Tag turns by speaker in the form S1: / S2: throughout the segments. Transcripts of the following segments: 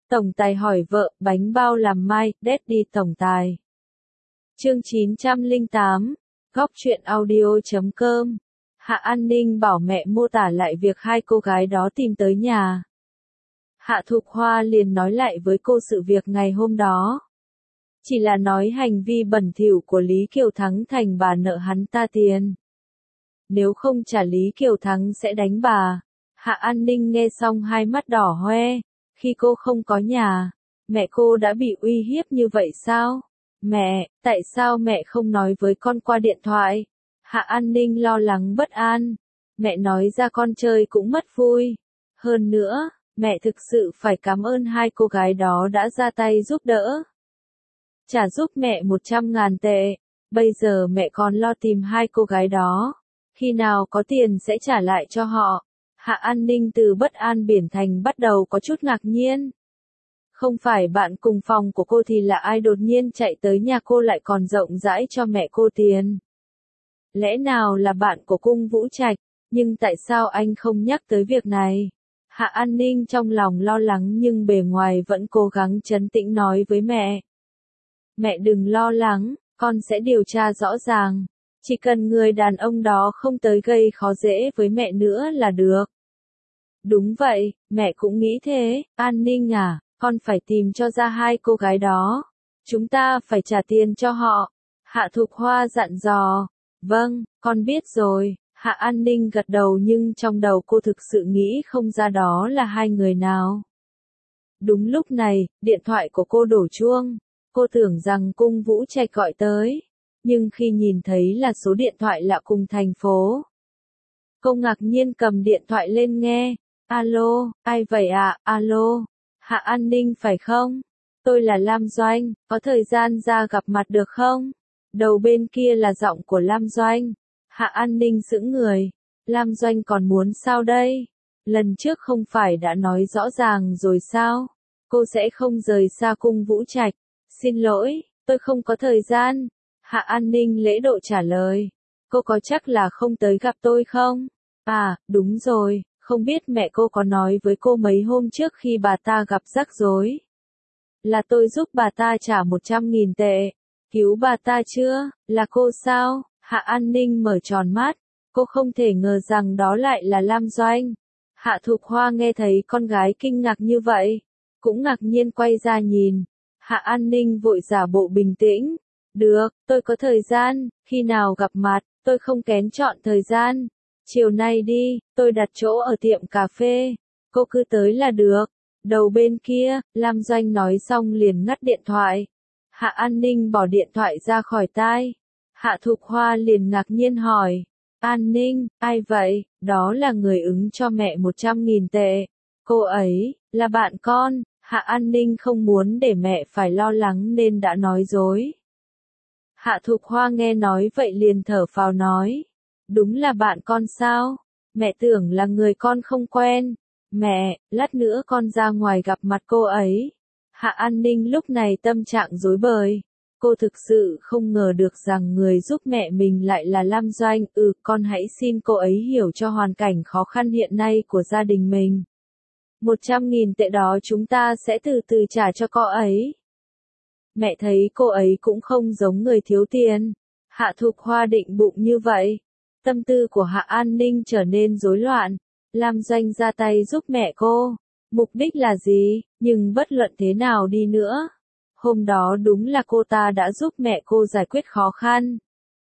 S1: Tổng tài hỏi vợ, bánh bao làm mai, Daddy tổng tài. Chương 908, Góc truyện audio.com. Hạ An Ninh bảo mẹ mô tả lại việc hai cô gái đó tìm tới nhà. Hạ Thục Hoa liền nói lại với cô sự việc ngày hôm đó. Chỉ là nói hành vi bẩn thỉu của Lý Kiều Thắng thành bà nợ hắn ta tiền. Nếu không trả Lý Kiều Thắng sẽ đánh bà. Hạ An Ninh nghe xong hai mắt đỏ hoe. Khi cô không có nhà, mẹ cô đã bị uy hiếp như vậy sao? Mẹ, tại sao mẹ không nói với con qua điện thoại? Hạ An Ninh lo lắng bất an. Mẹ nói ra con chơi cũng mất vui. Hơn nữa, mẹ thực sự phải cảm ơn hai cô gái đó đã ra tay giúp đỡ. Trả giúp mẹ 100.000 tệ. Bây giờ mẹ còn lo tìm hai cô gái đó. Khi nào có tiền sẽ trả lại cho họ. Hạ An Ninh từ bất an biển thành bắt đầu có chút ngạc nhiên. Không phải bạn cùng phòng của cô thì là ai đột nhiên chạy tới nhà cô lại còn rộng rãi cho mẹ cô tiền. Lẽ nào là bạn của cung Vũ Trạch, nhưng tại sao anh không nhắc tới việc này? Hạ An Ninh trong lòng lo lắng nhưng bề ngoài vẫn cố gắng trấn tĩnh nói với mẹ. Mẹ đừng lo lắng, con sẽ điều tra rõ ràng. Chỉ cần người đàn ông đó không tới gây khó dễ với mẹ nữa là được. Đúng vậy, mẹ cũng nghĩ thế. An Ninh à, con phải tìm cho ra hai cô gái đó. Chúng ta phải trả tiền cho họ. Hạ Thục Hoa dặn dò. Vâng, con biết rồi. Hạ An Ninh gật đầu nhưng trong đầu cô thực sự nghĩ không ra đó là hai người nào. Đúng lúc này, điện thoại của cô đổ chuông. Cô tưởng rằng cung Vũ Trạch gọi tới. Nhưng khi nhìn thấy là số điện thoại lạ cùng thành phố, cô ngạc nhiên cầm điện thoại lên nghe. Alo, ai vậy ạ? Alo, Hạ An Ninh phải không? Tôi là Lam Doanh, có thời gian ra gặp mặt được không? Đầu bên kia là giọng của Lam Doanh. Hạ An Ninh sững người. Lam Doanh còn muốn sao đây? Lần trước không phải đã nói rõ ràng rồi sao? Cô sẽ không rời xa cung Vũ Trạch. Xin lỗi, tôi không có thời gian. Hạ An Ninh lễ độ trả lời. Cô có chắc là không tới gặp tôi không? À, đúng rồi, không biết mẹ cô có nói với cô mấy hôm trước khi bà ta gặp rắc rối. Là tôi giúp bà ta trả 100.000 tệ. Cứu bà ta chưa? Là cô sao? Hạ An Ninh mở tròn mắt. Cô không thể ngờ rằng đó lại là Lam Doanh. Hạ Thục Hoa nghe thấy con gái kinh ngạc như vậy, cũng ngạc nhiên quay ra nhìn. Hạ An Ninh vội giả bộ bình tĩnh. Được, tôi có thời gian, khi nào gặp mặt, tôi không kén chọn thời gian. Chiều nay đi, tôi đặt chỗ ở tiệm cà phê. Cô cứ tới là được. Đầu bên kia, Lam Doanh nói xong liền ngắt điện thoại. Hạ An Ninh bỏ điện thoại ra khỏi tai. Hạ Thục Hoa liền ngạc nhiên hỏi. An Ninh, ai vậy? Đó là người ứng cho mẹ 100.000 tệ. Cô ấy, là bạn con. Hạ An Ninh không muốn để mẹ phải lo lắng nên đã nói dối. Hạ Thục Hoa nghe nói vậy liền thở phào nói. Đúng là bạn con sao? Mẹ tưởng là người con không quen. Mẹ, lát nữa con ra ngoài gặp mặt cô ấy. Hạ An Ninh lúc này tâm trạng rối bời. Cô thực sự không ngờ được rằng người giúp mẹ mình lại là Lam Doanh. Con hãy xin cô ấy hiểu cho hoàn cảnh khó khăn hiện nay của gia đình mình. 100.000 tệ đó chúng ta sẽ từ từ trả cho cô ấy. Mẹ thấy cô ấy cũng không giống người thiếu tiền. Hạ Thục Hoa định bụng như vậy. Tâm tư của Hạ An Ninh trở nên rối loạn. Lam Doanh ra tay giúp mẹ cô. Mục đích là gì? Nhưng bất luận thế nào đi nữa, hôm đó đúng là cô ta đã giúp mẹ cô giải quyết khó khăn.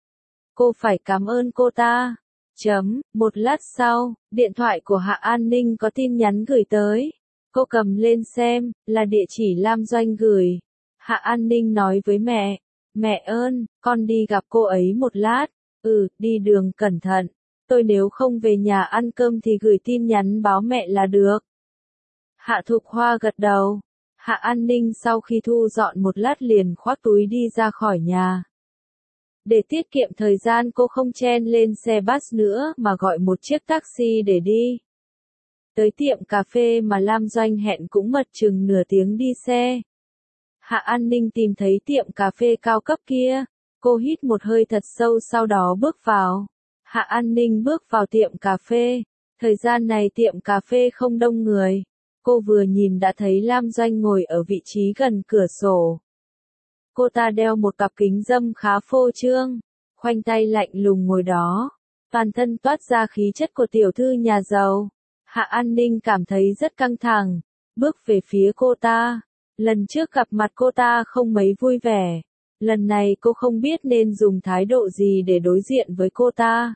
S1: Cô phải cảm ơn cô ta. Một lát sau, điện thoại của Hạ An Ninh có tin nhắn gửi tới. Cô cầm lên xem, là địa chỉ Lam Doanh gửi. Hạ An Ninh nói với mẹ. Mẹ ơn, con đi gặp cô ấy một lát. Đi đường cẩn thận. Tôi nếu không về nhà ăn cơm thì gửi tin nhắn báo mẹ là được. Hạ Thục Hoa gật đầu. Hạ An Ninh sau khi thu dọn một lát liền khoác túi đi ra khỏi nhà. Để tiết kiệm thời gian cô không chen lên xe bus nữa mà gọi một chiếc taxi để đi. Tới tiệm cà phê mà Lam Doanh hẹn cũng mất chừng nửa tiếng đi xe. Hạ An Ninh tìm thấy tiệm cà phê cao cấp kia. Cô hít một hơi thật sâu sau đó bước vào. Hạ An Ninh bước vào tiệm cà phê. Thời gian này tiệm cà phê không đông người. Cô vừa nhìn đã thấy Lam Doanh ngồi ở vị trí gần cửa sổ. Cô ta đeo một cặp kính râm khá phô trương, khoanh tay lạnh lùng ngồi đó. Toàn thân toát ra khí chất của tiểu thư nhà giàu. Hạ An Ninh cảm thấy rất căng thẳng, bước về phía cô ta. Lần trước gặp mặt cô ta không mấy vui vẻ. Lần này cô không biết nên dùng thái độ gì để đối diện với cô ta.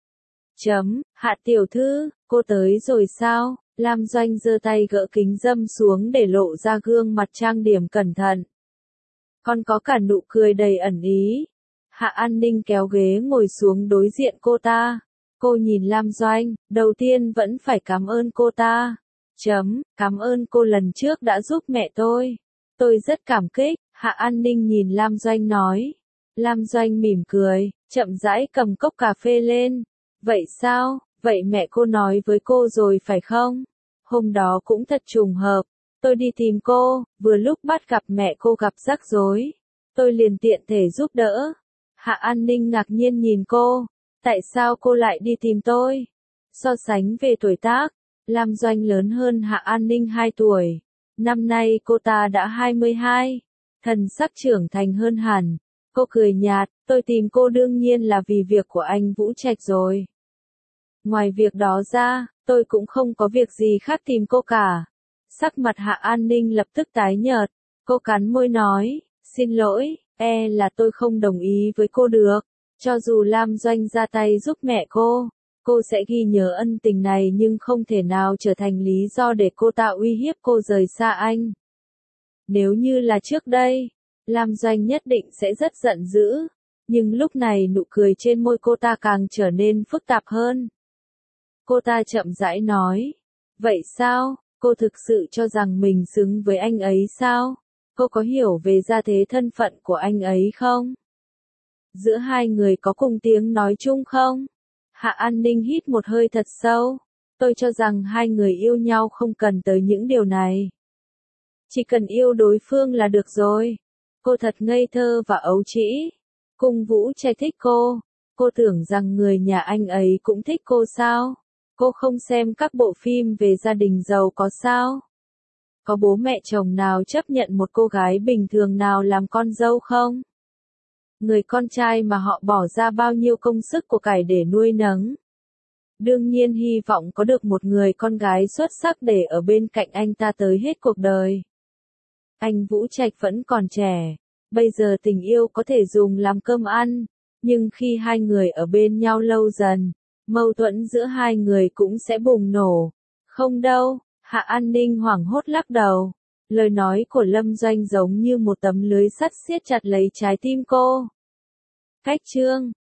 S1: Hạ tiểu thư, cô tới rồi sao? Lam Doanh giơ tay gỡ kính râm xuống để lộ ra gương mặt trang điểm cẩn thận. Còn có cả nụ cười đầy ẩn ý. Hạ An Ninh kéo ghế ngồi xuống đối diện cô ta. Cô nhìn Lam Doanh, đầu tiên vẫn phải cảm ơn cô ta. Cảm ơn cô lần trước đã giúp mẹ tôi. Tôi rất cảm kích, Hạ An Ninh nhìn Lam Doanh nói. Lam Doanh mỉm cười, chậm rãi cầm cốc cà phê lên. Vậy sao, vậy mẹ cô nói với cô rồi phải không? Hôm đó cũng thật trùng hợp. Tôi đi tìm cô, vừa lúc bắt gặp mẹ cô gặp rắc rối. Tôi liền tiện thể giúp đỡ. Hạ An Ninh ngạc nhiên nhìn cô. Tại sao cô lại đi tìm tôi? So sánh về tuổi tác, Lam Doanh lớn hơn Hạ An Ninh 2 tuổi. Năm nay cô ta đã 22. Thần sắc trưởng thành hơn hẳn. Cô cười nhạt, tôi tìm cô đương nhiên là vì việc của anh Vũ Trạch rồi. Ngoài việc đó ra, tôi cũng không có việc gì khác tìm cô cả. Sắc mặt Hạ An Ninh lập tức tái nhợt. Cô cắn môi nói, xin lỗi, là tôi không đồng ý với cô được. Cho dù Lam Doanh ra tay giúp mẹ cô sẽ ghi nhớ ân tình này nhưng không thể nào trở thành lý do để cô ta uy hiếp cô rời xa anh. Nếu như là trước đây, Lam Doanh nhất định sẽ rất giận dữ. Nhưng lúc này nụ cười trên môi cô ta càng trở nên phức tạp hơn. Cô ta chậm rãi nói, vậy sao, cô thực sự cho rằng mình xứng với anh ấy sao? Cô có hiểu về gia thế thân phận của anh ấy không? Giữa hai người có cùng tiếng nói chung không? Hạ An Ninh hít một hơi thật sâu. Tôi cho rằng hai người yêu nhau không cần tới những điều này. Chỉ cần yêu đối phương là được rồi. Cô thật ngây thơ và ấu trĩ. Cung Vũ Trạch thích cô. Cô tưởng rằng người nhà anh ấy cũng thích cô sao? Cô không xem các bộ phim về gia đình giàu có sao? Có bố mẹ chồng nào chấp nhận một cô gái bình thường nào làm con dâu không? Người con trai mà họ bỏ ra bao nhiêu công sức của cải để nuôi nấng. Đương nhiên hy vọng có được một người con gái xuất sắc để ở bên cạnh anh ta tới hết cuộc đời. Anh Vũ Trạch vẫn còn trẻ, bây giờ tình yêu có thể dùng làm cơm ăn, nhưng khi hai người ở bên nhau lâu dần, mâu thuẫn giữa hai người cũng sẽ bùng nổ. Không đâu, Hạ An Ninh hoảng hốt lắc đầu. Lời nói của Lâm Doanh giống như một tấm lưới sắt siết chặt lấy trái tim cô. Cách chương